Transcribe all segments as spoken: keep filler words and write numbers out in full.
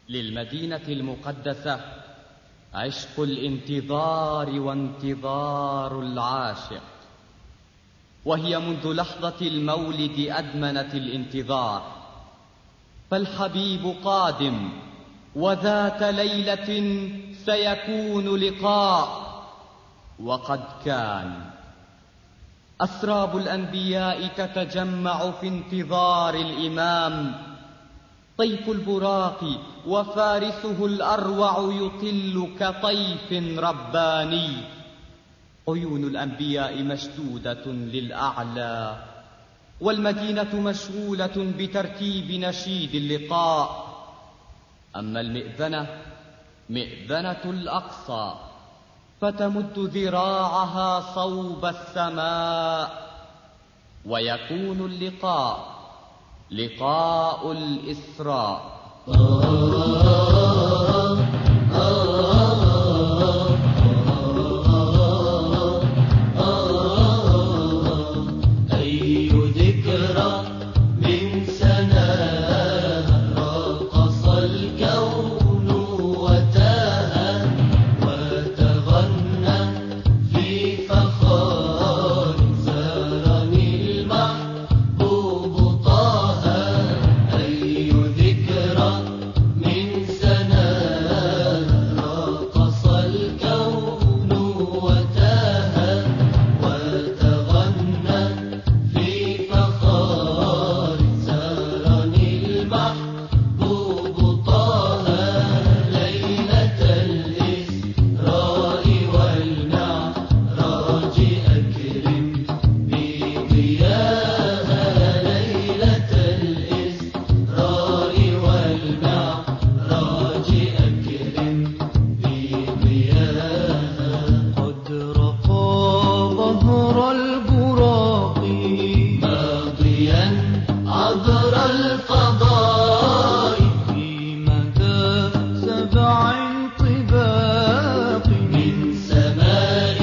للمدينة المقدسة عشق الانتظار وانتظار العاشق، وهي منذ لحظة المولد أدمنت الانتظار، فالحبيب قادم وذات ليلة سيكون لقاء. وقد كان أسراب الأنبياء تتجمع في انتظار الإمام، طيف البراق وفارسه الأروع يطل كطيف رباني، عيون الأنبياء مشدودة للأعلى، والمدينة مشغولة بترتيب نشيد اللقاء. أما المئذنة مئذنة الأقصى فتمد ذراعها صوب السماء، ويكون اللقاء لقاء الإسراء. أي ذكرى من سناها رقص الكون وتاها وتغنى في فخار زارني المحبوب طه. أي ذكرى من سناها رقص الكون وتاها وتغنى في فخار زارني المحبوب طه. ليلة الإسراء والمعراج أكرم بضياها، ليلة الإسراء والمعراج أكرم بضياها. قد رقى ظهر البراق ماضيا عبر الفضاء في مدى سبع طباق من سماء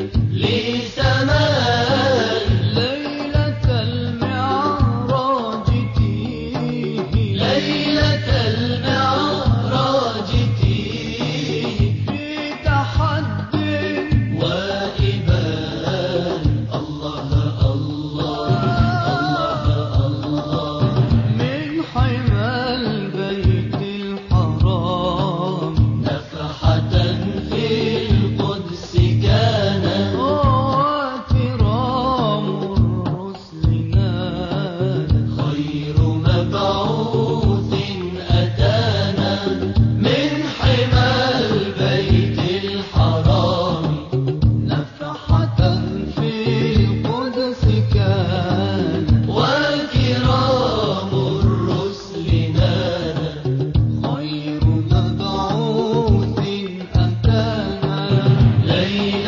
لسماء. ليلة المعراج تيه، ليلة المعراج تيه في تحد وإبان. الله الله الله الله من حمى البيت الحرام نفحة في القدس كان وكرام الرسل نال. خير مبعوث أتانا من حمى البيت الحرام نفحة في القدس كان وكرام الرسل نال. خير مبعوث أتانا ليلة